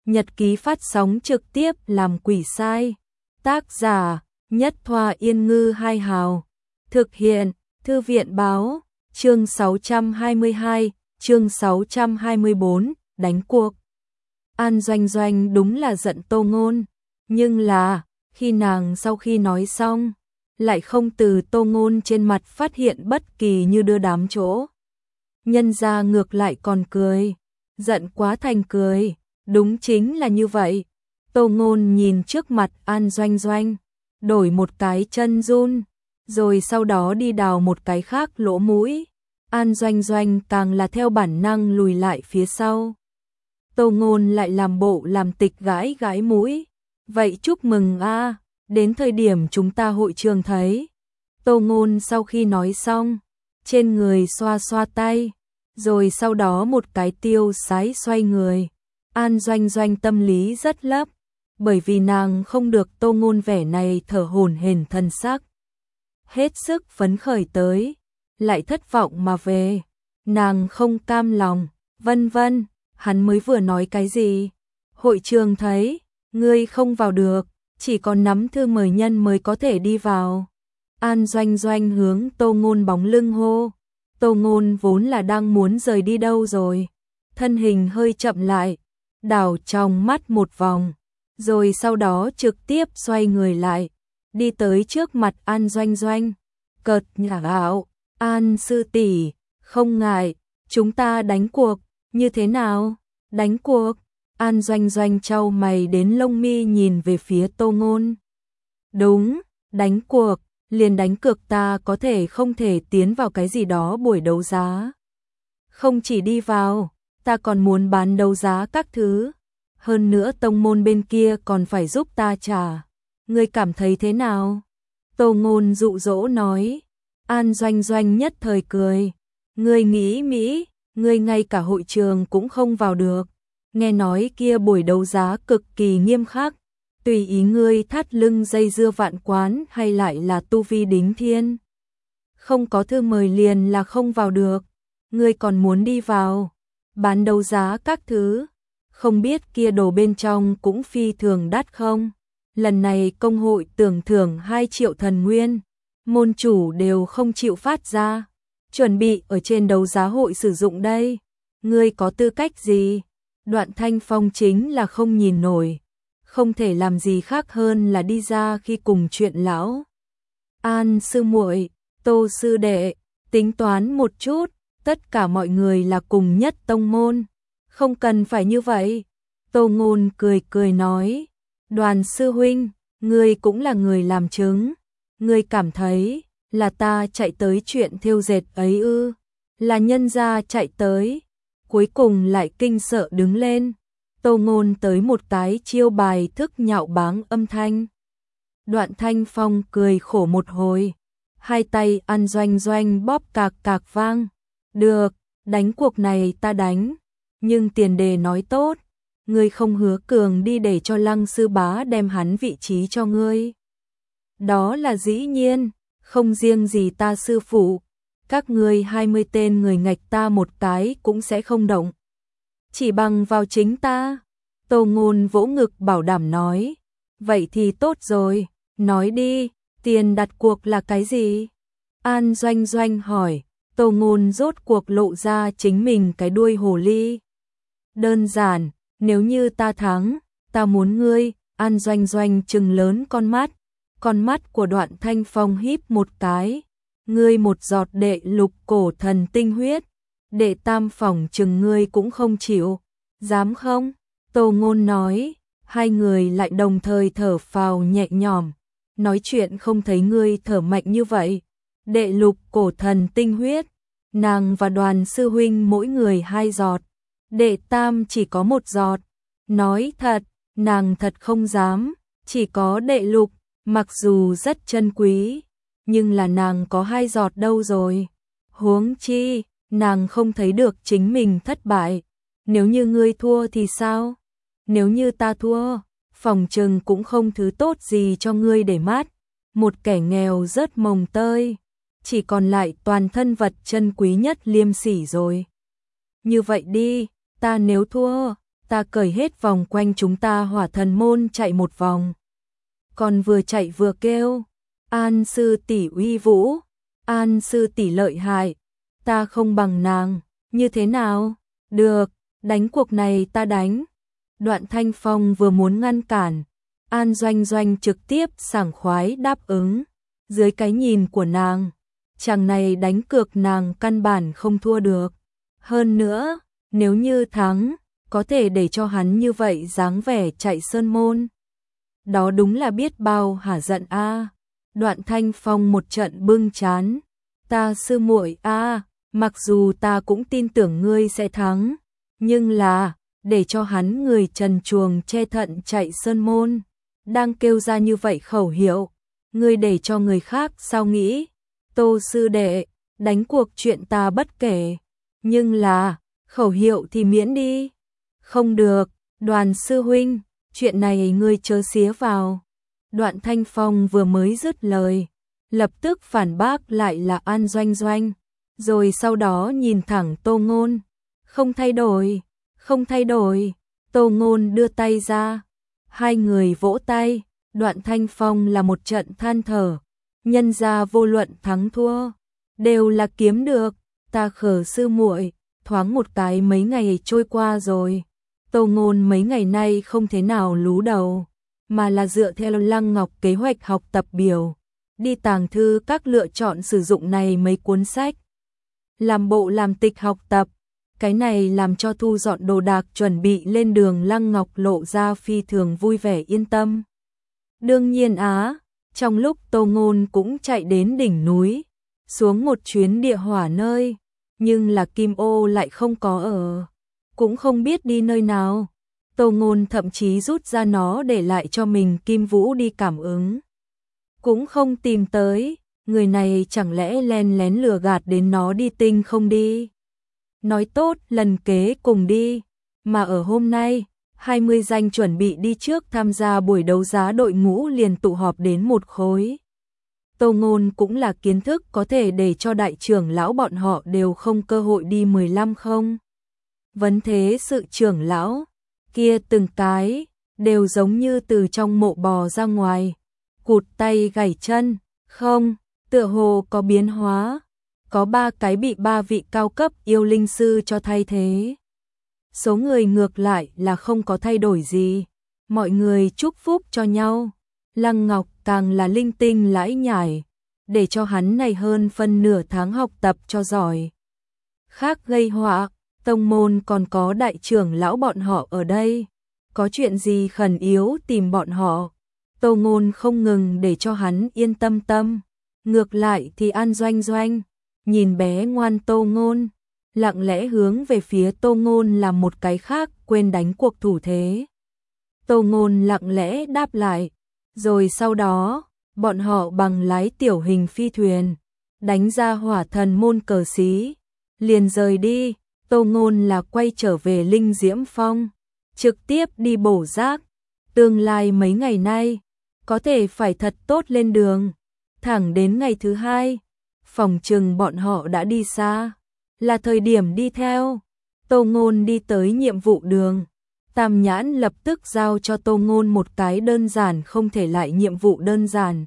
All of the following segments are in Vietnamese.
nhật ký phát sóng trực tiếp làm quỷ sai. Tác giả Nhất Thoa Yên Ngư Hai Hào. Thực hiện Thư viện Báo. Chương 622, chương 624, đánh cuộc. An Doanh Doanh đúng là giận Tô Ngôn, nhưng là khi nàng sau khi nói xong, lại không từ Tô Ngôn trên mặt phát hiện bất kỳ như đưa đám chỗ. Nhân ra ngược lại còn cười, giận quá thành cười, đúng chính là như vậy. Tô Ngôn nhìn trước mặt An Doanh Doanh, đổi một cái chân run, rồi sau đó đi đào một cái khác lỗ mũi. An Doanh Doanh càng là theo bản năng lùi lại phía sau. Tô Ngôn lại làm bộ làm tịch gãi gãi mũi. Vậy chúc mừng a, đến thời điểm chúng ta hội trường thấy. Tô Ngôn sau khi nói xong, trên người xoa xoa tay, rồi sau đó một cái tiêu sái xoay người. An Doanh Doanh tâm lý rất lấp, bởi vì nàng không được Tô Ngôn vẻ này thở hổn hển thân sắc. Hết sức phấn khởi tới, lại thất vọng mà về. Nàng không cam lòng, vân vân, hắn mới vừa nói cái gì? Hội trường thấy, ngươi không vào được, chỉ có nắm thư mời nhân mới có thể đi vào. An Doanh Doanh hướng Tô Ngôn bóng lưng hô. Tô Ngôn vốn là đang muốn rời đi đâu rồi. Thân hình hơi chậm lại, đảo trong mắt một vòng, rồi sau đó trực tiếp xoay người lại, đi tới trước mặt An Doanh Doanh. Cợt nhả ảo, An sư tỷ, không ngại, chúng ta đánh cuộc, như thế nào? Đánh cuộc? An Doanh Doanh chau mày đến lông mi nhìn về phía Tô Ngôn. Đúng, đánh cuộc, liền đánh cược ta có thể không thể tiến vào cái gì đó buổi đấu giá. Không chỉ đi vào, ta còn muốn bán đấu giá các thứ. Hơn nữa tông môn bên kia còn phải giúp ta trả. Ngươi cảm thấy thế nào? Tô Ngôn dụ dỗ nói. An Doanh Doanh nhất thời cười. Ngươi nghĩ Mỹ, ngươi ngay cả hội trường cũng không vào được. Nghe nói kia buổi đấu giá cực kỳ nghiêm khắc. Tùy ý ngươi thắt lưng dây dưa vạn quán hay lại là tu vi đính thiên. Không có thư mời liền là không vào được. Ngươi còn muốn đi vào, bán đấu giá các thứ. Không biết kia đồ bên trong cũng phi thường đắt không? Lần này công hội tưởng thưởng 2 triệu thần nguyên, môn chủ đều không chịu phát ra, chuẩn bị ở trên đấu giá hội sử dụng đây. Ngươi có tư cách gì? Đoạn Thanh Phong chính là không nhìn nổi, không thể làm gì khác hơn là đi ra khi cùng chuyện lão. An sư muội, Tô sư đệ, tính toán một chút, tất cả mọi người là cùng nhất tông môn, không cần phải như vậy. Tô Ngôn cười cười nói, Đoàn sư huynh, ngươi cũng là người làm chứng, ngươi cảm thấy là ta chạy tới chuyện thêu dệt ấy ư? Là nhân gia chạy tới, cuối cùng lại kinh sợ đứng lên. Tô Ngôn tới một cái chiêu bài thức nhạo báng âm thanh. Đoạn Thanh Phong cười khổ một hồi, hai tay An Doanh Doanh bóp cạc cạc vang. Được, đánh cuộc này ta đánh, nhưng tiền đề nói tốt, ngươi không hứa cường đi để cho Lăng sư bá đem hắn vị trí cho ngươi. Đó là dĩ nhiên, không riêng gì ta sư phụ, các ngươi 20 tên người ngạch ta một cái cũng sẽ không động. Chỉ bằng vào chính ta. Tô Ngôn vỗ ngực bảo đảm nói. Vậy thì tốt rồi, nói đi, tiền đặt cuộc là cái gì? An Doanh Doanh hỏi. Tô Ngôn rốt cuộc lộ ra chính mình cái đuôi hồ ly. Đơn giản, nếu như ta thắng, ta muốn ngươi. An Doanh Doanh trừng lớn con mắt của Đoạn Thanh Phong híp một cái. Ngươi một giọt đệ lục cổ thần tinh huyết, đệ tam phỏng chừng ngươi cũng không chịu, dám không? Tô Ngôn nói, hai người lại đồng thời thở phào nhẹ nhõm, nói chuyện không thấy ngươi thở mạnh như vậy. Đệ lục cổ thần tinh huyết, nàng và Đoàn sư huynh mỗi người 2 giọt, đệ tam chỉ có 1 giọt. Nói thật, nàng thật không dám, chỉ có đệ lục, mặc dù rất chân quý, nhưng là nàng có 2 giọt đâu rồi. Huống chi, nàng không thấy được chính mình thất bại. Nếu như ngươi thua thì sao? Nếu như ta thua, phòng trừng cũng không thứ tốt gì cho ngươi để mắt. Một kẻ nghèo rớt mồng tơi, chỉ còn lại toàn thân vật chân quý nhất liêm sỉ rồi. Như vậy đi, ta nếu thua, ta cởi hết vòng quanh chúng ta Hỏa Thần môn chạy một vòng. Còn vừa chạy vừa kêu, An sư tỷ uy vũ, An sư tỷ lợi hại, ta không bằng nàng, như thế nào? Được, đánh cuộc này ta đánh. Đoạn Thanh Phong vừa muốn ngăn cản, An Doanh Doanh trực tiếp sảng khoái đáp ứng. Dưới cái nhìn của nàng, chàng này đánh cược nàng căn bản không thua được. Hơn nữa, nếu như thắng, có thể để cho hắn như vậy dáng vẻ chạy sơn môn. Đó đúng là biết bao hả giận a. Đoạn Thanh Phong một trận bưng chán, ta sư muội a, mặc dù ta cũng tin tưởng ngươi sẽ thắng, nhưng là để cho hắn người trần truồng che thận chạy sơn môn, đang kêu ra như vậy khẩu hiệu, ngươi để cho người khác sao nghĩ? Tô sư đệ, đánh cuộc chuyện ta bất kể, nhưng là khẩu hiệu thì miễn đi. Không được, Đoàn sư huynh, chuyện này ngươi chớ xía vào. Đoạn Thanh Phong vừa mới dứt lời, lập tức phản bác lại là An Doanh Doanh, rồi sau đó nhìn thẳng Tô Ngôn. Không thay đổi, không thay đổi. Tô Ngôn đưa tay ra, hai người vỗ tay. Đoạn Thanh Phong là một trận than thở, nhân ra vô luận thắng thua đều là kiếm được, ta khờ sư muội, thoáng một cái mấy ngày trôi qua rồi. Tô Ngôn mấy ngày nay không thế nào lú đầu, mà là dựa theo Lăng Ngọc kế hoạch học tập biểu, đi tàng thư các lựa chọn sử dụng này mấy cuốn sách, làm bộ làm tịch học tập. Cái này làm cho thu dọn đồ đạc chuẩn bị lên đường Lăng Ngọc lộ ra phi thường vui vẻ yên tâm. Đương nhiên trong lúc Tô Ngôn cũng chạy đến đỉnh núi, xuống một chuyến địa hỏa nơi, nhưng là Kim Ô lại không có ở, cũng không biết đi nơi nào. Tô Ngôn thậm chí rút ra nó để lại cho mình Kim Vũ đi cảm ứng, cũng không tìm tới. Người này chẳng lẽ len lén lừa gạt đến nó đi Tinh không đi? Nói tốt lần kế cùng đi, mà ở hôm nay 20 danh chuẩn bị đi trước tham gia buổi đấu giá đội ngũ liền tụ họp đến một khối. Tô Ngôn cũng là kiến thức có thể để cho đại trưởng lão bọn họ đều không cơ hội đi 15 không. Vấn thế sự trưởng lão kia từng cái đều giống như từ trong mộ bò ra ngoài, cụt tay gãy chân, không, tựa hồ có biến hóa, có 3 cái bị 3 vị cao cấp yêu linh sư cho thay thế. Số người ngược lại là không có thay đổi gì, mọi người chúc phúc cho nhau. Lăng Ngọc càng là linh tinh lãi nhải, để cho hắn này hơn phân nửa tháng học tập cho giỏi. Khác gây họa, tông môn còn có đại trưởng lão bọn họ ở đây, có chuyện gì khẩn yếu tìm bọn họ. Tô Ngôn không ngừng để cho hắn yên tâm tâm. Ngược lại thì An Doanh Doanh nhìn bé ngoan Tô Ngôn, lặng lẽ hướng về phía Tô Ngôn làm một cái khác, quên đánh cuộc thủ thế. Tô Ngôn lặng lẽ đáp lại, rồi sau đó, bọn họ bằng lái tiểu hình phi thuyền, đánh ra Hỏa Thần môn cờ xí, liền rời đi. Tô Ngôn là quay trở về Linh Diễm Phong, trực tiếp đi bổ rác. Tương lai mấy ngày nay, có thể phải thật tốt lên đường. Thẳng đến ngày thứ 2, phòng trừng bọn họ đã đi xa, là thời điểm đi theo. Tô Ngôn đi tới nhiệm vụ đường, Tam Nhãn lập tức giao cho Tô Ngôn một cái đơn giản không thể lại nhiệm vụ đơn giản.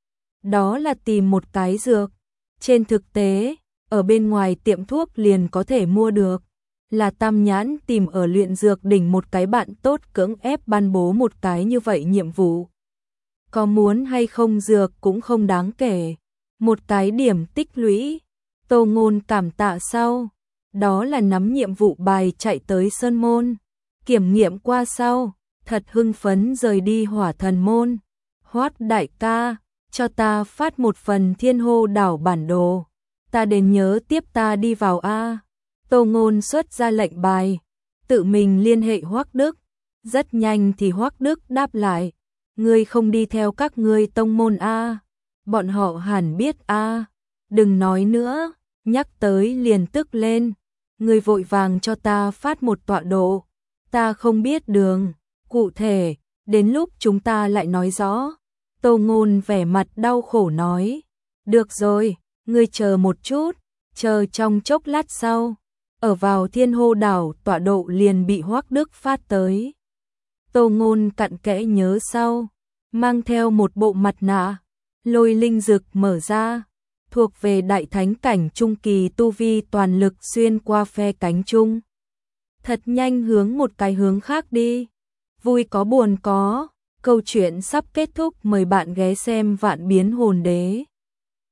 Đó là tìm một cái dược. Trên thực tế, ở bên ngoài tiệm thuốc liền có thể mua được. Là Tam Nhãn tìm ở luyện dược đỉnh một cái bạn tốt cưỡng ép ban bố một cái như vậy nhiệm vụ. Có muốn hay không dược cũng không đáng kể. Một cái điểm tích lũy. Tô Ngôn cảm tạ sau. Đó là nắm nhiệm vụ bài chạy tới Sơn Môn. Kiểm nghiệm qua sau, thật hưng phấn rời đi Hỏa Thần môn. Hoát đại ca, cho ta phát một phần Thiên Hô đảo bản đồ. Ta đến nhớ tiếp ta đi vào a. Tô Ngôn xuất ra lệnh bài, tự mình liên hệ Hoắc Đức. Rất nhanh thì Hoắc Đức đáp lại, ngươi không đi theo các ngươi tông môn a? Bọn họ hẳn biết a. Đừng nói nữa, nhắc tới liền tức lên. Ngươi vội vàng cho ta phát một tọa độ. Ta không biết đường, cụ thể, đến lúc chúng ta lại nói rõ. Tô Ngôn vẻ mặt đau khổ nói, được rồi, ngươi chờ một chút, chờ trong chốc lát sau. ở vào Thiên Hô đảo tọa độ liền bị Hoắc Đức phát tới. Tô Ngôn cặn kẽ nhớ sau, mang theo một bộ mặt nạ, lôi linh dực mở ra, thuộc về đại thánh cảnh trung kỳ tu vi toàn lực xuyên qua phe cánh chung. Thật nhanh hướng một cái hướng khác đi. Vui có buồn có, câu chuyện sắp kết thúc, mời bạn ghé xem Vạn Biến Hồn Đế.